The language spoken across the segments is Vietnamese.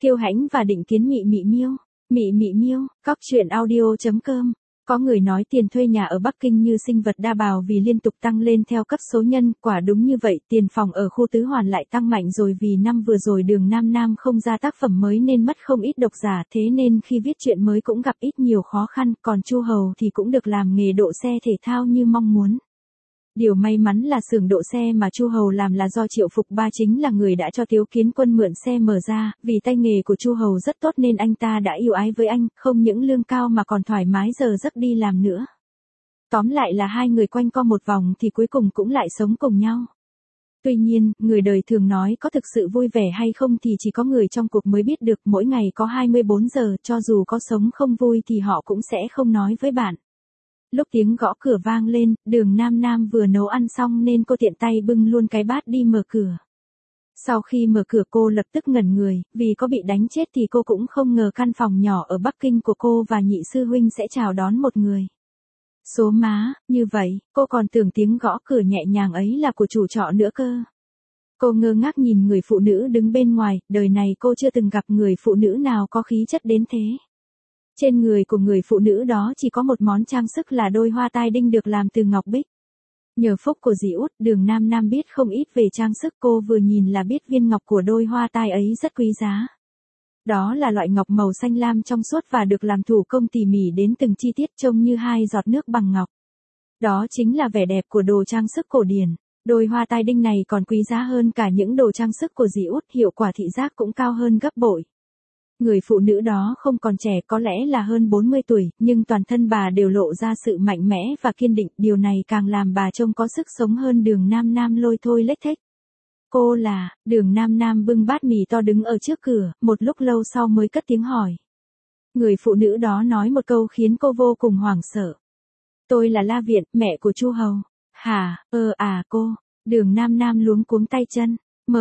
Kiêu Hãnh và Định Kiến Mị Mị Miêu. Mị Mị Miêu, Cóc Truyện Audio.com. Có người nói tiền thuê nhà ở Bắc Kinh như sinh vật đa bào vì liên tục tăng lên theo cấp số nhân, quả đúng như vậy, tiền phòng ở khu Tứ Hoàn lại tăng mạnh rồi vì năm vừa rồi Đường Nam Nam không ra tác phẩm mới nên mất không ít độc giả, thế nên khi viết truyện mới cũng gặp ít nhiều khó khăn, còn Chu Hầu thì cũng được làm nghề độ xe thể thao như mong muốn. Điều may mắn là xưởng độ xe mà Chu Hầu làm là do Triệu Phục Ba chính là người đã cho Tiếu Kiến Quân mượn xe mở ra, vì tay nghề của Chu Hầu rất tốt nên anh ta đã yêu ái với anh, không những lương cao mà còn thoải mái giờ giấc đi làm nữa. Tóm lại là hai người quanh co một vòng thì cuối cùng cũng lại sống cùng nhau. Tuy nhiên, người đời thường nói có thực sự vui vẻ hay không thì chỉ có người trong cuộc mới biết được, mỗi ngày có 24 giờ, cho dù có sống không vui thì họ cũng sẽ không nói với bạn. Lúc tiếng gõ cửa vang lên, Đường Nam Nam vừa nấu ăn xong nên cô tiện tay bưng luôn cái bát đi mở cửa. Sau khi mở cửa cô lập tức ngẩn người, vì có bị đánh chết thì cô cũng không ngờ căn phòng nhỏ ở Bắc Kinh của cô và nhị sư huynh sẽ chào đón một người. Số má, như vậy, cô còn tưởng tiếng gõ cửa nhẹ nhàng ấy là của chủ trọ nữa cơ. Cô ngơ ngác nhìn người phụ nữ đứng bên ngoài, đời này cô chưa từng gặp người phụ nữ nào có khí chất đến thế. Trên người của người phụ nữ đó chỉ có một món trang sức là đôi hoa tai đinh được làm từ ngọc bích. Nhờ phúc của dì út, Đường Nam Nam biết không ít về trang sức, cô vừa nhìn là biết viên ngọc của đôi hoa tai ấy rất quý giá. Đó là loại ngọc màu xanh lam trong suốt và được làm thủ công tỉ mỉ đến từng chi tiết, trông như hai giọt nước bằng ngọc. Đó chính là vẻ đẹp của đồ trang sức cổ điển. Đôi hoa tai đinh này còn quý giá hơn cả những đồ trang sức của dì út, hiệu quả thị giác cũng cao hơn gấp bội. Người phụ nữ đó không còn trẻ, có lẽ là hơn 40 tuổi, nhưng toàn thân bà đều lộ ra sự mạnh mẽ và kiên định, điều này càng làm bà trông có sức sống hơn Đường Nam Nam lôi thôi lếch thếch. Cô là, Đường Nam Nam bưng bát mì to đứng ở trước cửa, một lúc lâu sau mới cất tiếng hỏi. Người phụ nữ đó nói một câu khiến cô vô cùng hoảng sợ. Tôi là La Viện, mẹ của Chu Hầu. Hả, cô. Đường Nam Nam luống cuống tay chân.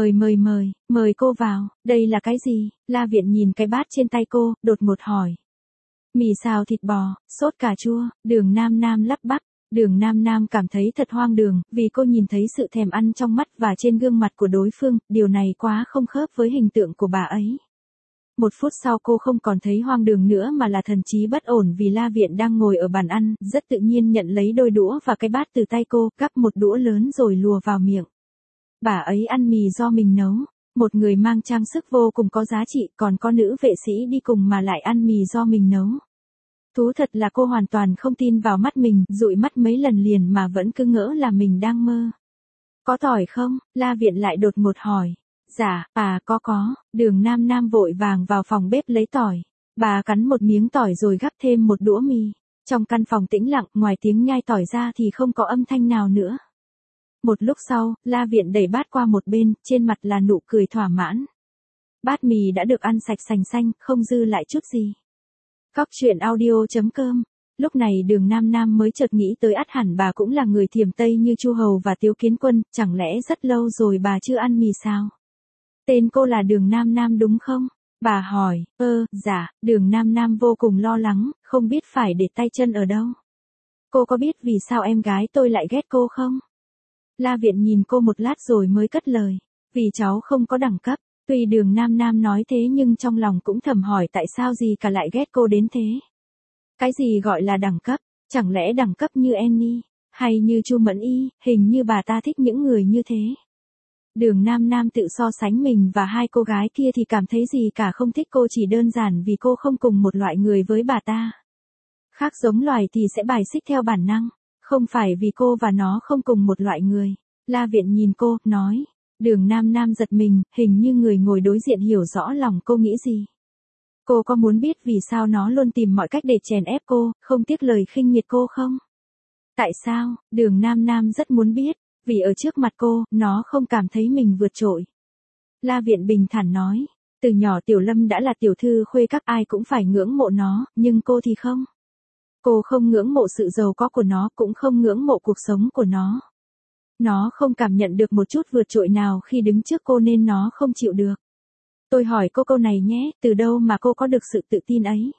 Mời cô vào, đây là cái gì? La Viện nhìn cái bát trên tay cô, đột ngột hỏi. Mì xào thịt bò, sốt cà chua, Đường Nam Nam lắp bắp. Đường Nam Nam cảm thấy thật hoang đường, vì cô nhìn thấy sự thèm ăn trong mắt và trên gương mặt của đối phương, điều này quá không khớp với hình tượng của bà ấy. Một phút sau cô không còn thấy hoang đường nữa mà là thần trí bất ổn vì La Viện đang ngồi ở bàn ăn, rất tự nhiên nhận lấy đôi đũa và cái bát từ tay cô, gắp một đũa lớn rồi lùa vào miệng. Bà ấy ăn mì do mình nấu, một người mang trang sức vô cùng có giá trị, còn có nữ vệ sĩ đi cùng mà lại ăn mì do mình nấu. Thú thật là cô hoàn toàn không tin vào mắt mình, dụi mắt mấy lần liền mà vẫn cứ ngỡ là mình đang mơ. Có tỏi không? La Viện lại đột ngột hỏi. Dạ, có. Đường Nam Nam vội vàng vào phòng bếp lấy tỏi. Bà cắn một miếng tỏi rồi gắp thêm một đũa mì. Trong căn phòng tĩnh lặng, ngoài tiếng nhai tỏi ra thì không có âm thanh nào nữa. Một lúc sau, La Viện đẩy bát qua một bên, trên mặt là nụ cười thỏa mãn. Bát mì đã được ăn sạch sành xanh, không dư lại chút gì. Cóc Truyện Audio.com. Lúc này Đường Nam Nam mới chợt nghĩ tới ắt hẳn bà cũng là người Thiểm Tây như Chu Hầu và Tiếu Kiến Quân, chẳng lẽ rất lâu rồi bà chưa ăn mì sao? Tên cô là Đường Nam Nam đúng không? Bà hỏi, dạ. Đường Nam Nam vô cùng lo lắng, không biết phải để tay chân ở đâu. Cô có biết vì sao em gái tôi lại ghét cô không? La Viện nhìn cô một lát rồi mới cất lời. Vì cháu không có đẳng cấp. Tuy Đường Nam Nam nói thế nhưng trong lòng cũng thầm hỏi tại sao gì cả lại ghét cô đến thế. Cái gì gọi là đẳng cấp? Chẳng lẽ đẳng cấp như Annie, hay như Chu Mẫn Y, hình như bà ta thích những người như thế. Đường Nam Nam tự so sánh mình và hai cô gái kia thì cảm thấy gì cả không thích cô, chỉ đơn giản vì cô không cùng một loại người với bà ta. Khác giống loài thì sẽ bài xích theo bản năng, không phải vì cô và nó không cùng một loại người. La Viện nhìn cô, nói. Đường Nam Nam giật mình, hình như người ngồi đối diện hiểu rõ lòng cô nghĩ gì. Cô có muốn biết vì sao nó luôn tìm mọi cách để chèn ép cô, không tiếc lời khinh miệt cô không? Tại sao? Đường Nam Nam rất muốn biết, vì ở trước mặt cô, nó không cảm thấy mình vượt trội. La Viện bình thản nói, từ nhỏ Tiểu Lâm đã là tiểu thư khuê các, ai cũng phải ngưỡng mộ nó, nhưng cô thì không. Cô không ngưỡng mộ sự giàu có của nó, cũng không ngưỡng mộ cuộc sống của nó. Nó không cảm nhận được một chút vượt trội nào khi đứng trước cô nên nó không chịu được. Tôi hỏi cô câu này nhé, từ đâu mà cô có được sự tự tin ấy?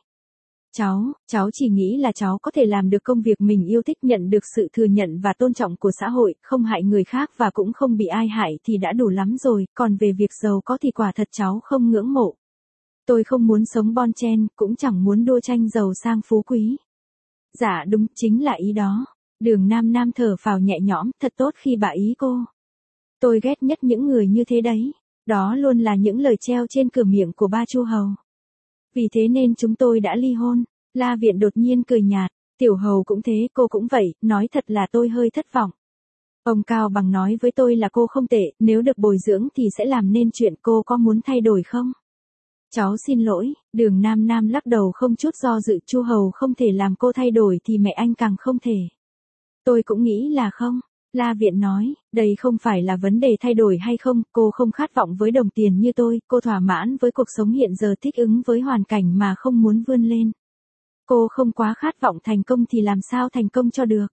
Cháu chỉ nghĩ là cháu có thể làm được công việc mình yêu thích, nhận được sự thừa nhận và tôn trọng của xã hội, không hại người khác và cũng không bị ai hại thì đã đủ lắm rồi, còn về việc giàu có thì quả thật cháu không ngưỡng mộ. Tôi không muốn sống bon chen, cũng chẳng muốn đua tranh giàu sang phú quý. Dạ đúng, chính là ý đó. Đường Nam Nam thở phào nhẹ nhõm, thật tốt khi bà ý cô. Tôi ghét nhất những người như thế đấy. Đó luôn là những lời treo trên cửa miệng của ba Chu Hầu. Vì thế nên chúng tôi đã ly hôn. La Viện đột nhiên cười nhạt. Tiểu Hầu cũng thế, cô cũng vậy, nói thật là tôi hơi thất vọng. Ông Cao Bằng nói với tôi là cô không tệ, nếu được bồi dưỡng thì sẽ làm nên chuyện, cô có muốn thay đổi không? Cháu xin lỗi, Đường Nam Nam lắc đầu không chút do dự, Chu Hầu không thể làm cô thay đổi thì mẹ anh càng không thể. Tôi cũng nghĩ là không. La Viện nói, đây không phải là vấn đề thay đổi hay không, cô không khát vọng với đồng tiền như tôi, cô thỏa mãn với cuộc sống hiện giờ, thích ứng với hoàn cảnh mà không muốn vươn lên. Cô không quá khát vọng thành công thì làm sao thành công cho được.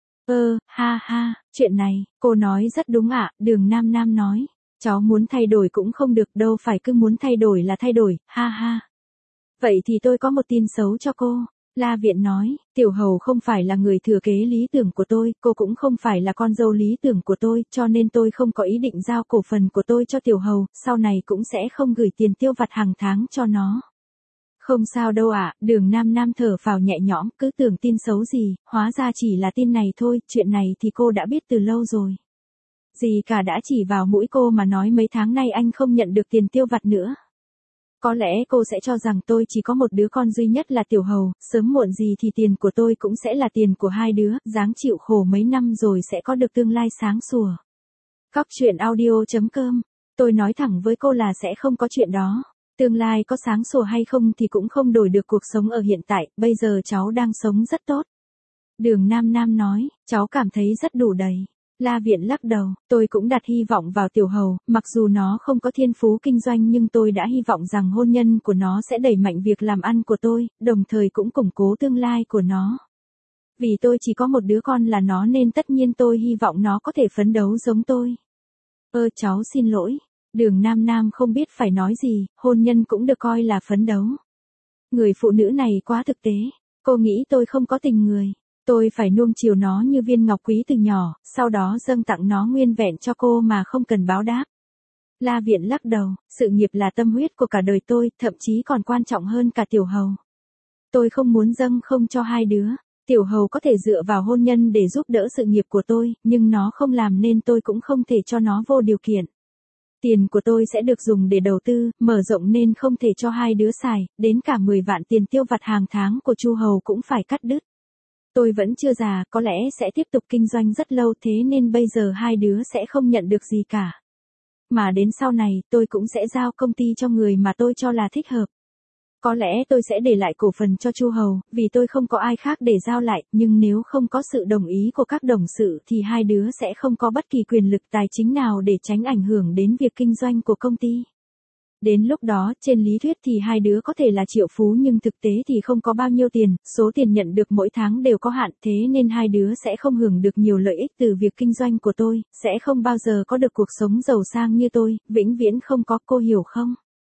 Ha ha, chuyện này, cô nói rất đúng ạ, Đường Nam Nam nói. Cháu muốn thay đổi cũng không được, đâu phải cứ muốn thay đổi là thay đổi, ha ha. Vậy thì tôi có một tin xấu cho cô. La Viện nói, Tiểu Hầu không phải là người thừa kế lý tưởng của tôi, cô cũng không phải là con dâu lý tưởng của tôi, cho nên tôi không có ý định giao cổ phần của tôi cho Tiểu Hầu, sau này cũng sẽ không gửi tiền tiêu vặt hàng tháng cho nó. Không sao đâu ạ, Đường Nam Nam thở phào nhẹ nhõm, cứ tưởng tin xấu gì, hóa ra chỉ là tin này thôi, chuyện này thì cô đã biết từ lâu rồi. Gì cả đã chỉ vào mũi cô mà nói mấy tháng nay anh không nhận được tiền tiêu vặt nữa. Có lẽ cô sẽ cho rằng tôi chỉ có một đứa con duy nhất là Tiểu Hầu, sớm muộn gì thì tiền của tôi cũng sẽ là tiền của hai đứa, ráng chịu khổ mấy năm rồi sẽ có được tương lai sáng sủa. Cóc truyện audio.com, tôi nói thẳng với cô là sẽ không có chuyện đó. Tương lai có sáng sủa hay không thì cũng không đổi được cuộc sống ở hiện tại, bây giờ cháu đang sống rất tốt. Đường Nam Nam nói, cháu cảm thấy rất đủ đầy. La Viện lắc đầu, tôi cũng đặt hy vọng vào Tiểu Hầu, mặc dù nó không có thiên phú kinh doanh nhưng tôi đã hy vọng rằng hôn nhân của nó sẽ đẩy mạnh việc làm ăn của tôi, đồng thời cũng củng cố tương lai của nó. Vì tôi chỉ có một đứa con là nó nên tất nhiên tôi hy vọng nó có thể phấn đấu giống tôi. Cháu xin lỗi. Đường Nam Nam không biết phải nói gì, hôn nhân cũng được coi là phấn đấu. Người phụ nữ này quá thực tế, cô nghĩ tôi không có tình người. Tôi phải nuông chiều nó như viên ngọc quý từ nhỏ, sau đó dâng tặng nó nguyên vẹn cho cô mà không cần báo đáp. La Viện lắc đầu, sự nghiệp là tâm huyết của cả đời tôi, thậm chí còn quan trọng hơn cả Tiểu Hầu. Tôi không muốn dâng không cho hai đứa. Tiểu Hầu có thể dựa vào hôn nhân để giúp đỡ sự nghiệp của tôi, nhưng nó không làm nên tôi cũng không thể cho nó vô điều kiện. Tiền của tôi sẽ được dùng để đầu tư, mở rộng nên không thể cho hai đứa xài, đến cả 10 vạn tiền tiêu vặt hàng tháng của Chu Hầu cũng phải cắt đứt. Tôi vẫn chưa già, có lẽ sẽ tiếp tục kinh doanh rất lâu, thế nên bây giờ hai đứa sẽ không nhận được gì cả. Mà đến sau này, tôi cũng sẽ giao công ty cho người mà tôi cho là thích hợp. Có lẽ tôi sẽ để lại cổ phần cho Chu Hầu, vì tôi không có ai khác để giao lại, nhưng nếu không có sự đồng ý của các đồng sự thì hai đứa sẽ không có bất kỳ quyền lực tài chính nào để tránh ảnh hưởng đến việc kinh doanh của công ty. Đến lúc đó, trên lý thuyết thì hai đứa có thể là triệu phú nhưng thực tế thì không có bao nhiêu tiền, số tiền nhận được mỗi tháng đều có hạn, thế nên hai đứa sẽ không hưởng được nhiều lợi ích từ việc kinh doanh của tôi, sẽ không bao giờ có được cuộc sống giàu sang như tôi, vĩnh viễn không có, cô hiểu không?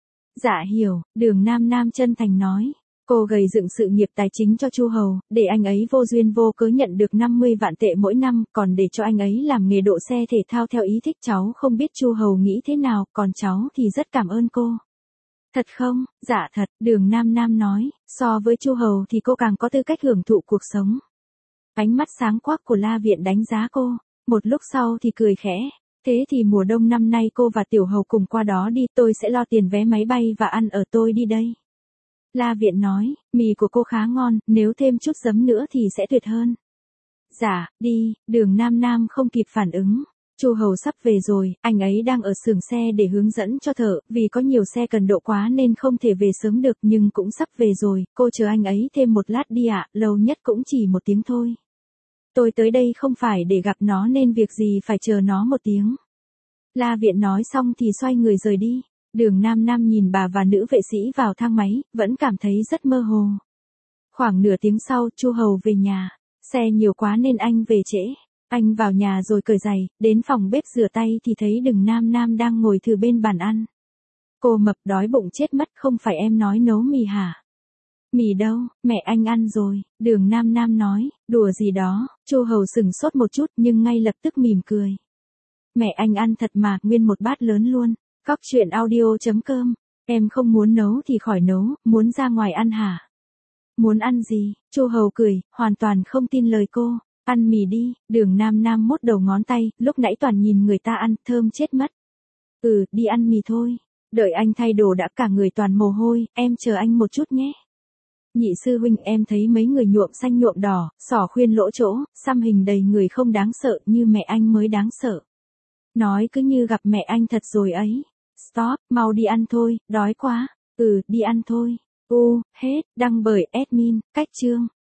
Dạ hiểu, Đường Nam Nam chân thành nói. Cô gầy dựng sự nghiệp tài chính cho Chu Hầu, để anh ấy vô duyên vô cớ nhận được 50 vạn tệ mỗi năm, còn để cho anh ấy làm nghề độ xe thể thao theo ý thích. Cháu không biết Chu Hầu nghĩ thế nào, còn cháu thì rất cảm ơn cô. Thật không? Dạ thật, Đường Nam Nam nói, so với Chu Hầu thì cô càng có tư cách hưởng thụ cuộc sống. Ánh mắt sáng quắc của La Viện đánh giá cô, một lúc sau thì cười khẽ. Thế thì mùa đông năm nay cô và Tiểu Hầu cùng qua đó đi, tôi sẽ lo tiền vé máy bay và ăn ở, tôi đi đây. La Viện nói, mì của cô khá ngon, nếu thêm chút giấm nữa thì sẽ tuyệt hơn. Dạ, đi, Đường Nam Nam không kịp phản ứng. Chu Hầu sắp về rồi, anh ấy đang ở xưởng xe để hướng dẫn cho thợ, vì có nhiều xe cần độ quá nên không thể về sớm được, nhưng cũng sắp về rồi, cô chờ anh ấy thêm một lát đi ạ, lâu nhất cũng chỉ 1 tiếng thôi. Tôi tới đây không phải để gặp nó nên việc gì phải chờ nó 1 tiếng. La Viện nói xong thì xoay người rời đi. Đường Nam Nam nhìn bà và nữ vệ sĩ vào thang máy, vẫn cảm thấy rất mơ hồ. Khoảng nửa tiếng sau, Chu Hầu về nhà. Xe nhiều quá nên anh về trễ. Anh vào nhà rồi cởi giày, đến phòng bếp rửa tay thì thấy Đường Nam Nam đang ngồi thừ bên bàn ăn. Cô mập đói bụng chết mất, không phải em nói nấu mì hả? Mì đâu, mẹ anh ăn rồi, Đường Nam Nam nói, đùa gì đó. Chu Hầu sững sốt một chút nhưng ngay lập tức mỉm cười. Mẹ anh ăn thật mà, nguyên một bát lớn luôn. Cóc truyện audio.com Em không muốn nấu thì khỏi nấu, muốn ra ngoài ăn hả? Muốn ăn gì? Chu Hầu cười, hoàn toàn không tin lời cô. Ăn mì đi, Đường Nam Nam mốt đầu ngón tay, lúc nãy toàn nhìn người ta ăn, thơm chết mất. Đi ăn mì thôi. Đợi anh thay đồ đã cả người toàn mồ hôi, em chờ anh một chút nhé. Nhị sư huynh, em thấy mấy người nhuộm xanh nhuộm đỏ, xỏ khuyên lỗ chỗ, xăm hình đầy người không đáng sợ như mẹ anh mới đáng sợ. Nói cứ như gặp mẹ anh thật rồi ấy. Stop, mau đi ăn thôi, đói quá. Đi ăn thôi. Hết, đăng bởi admin, cách chương.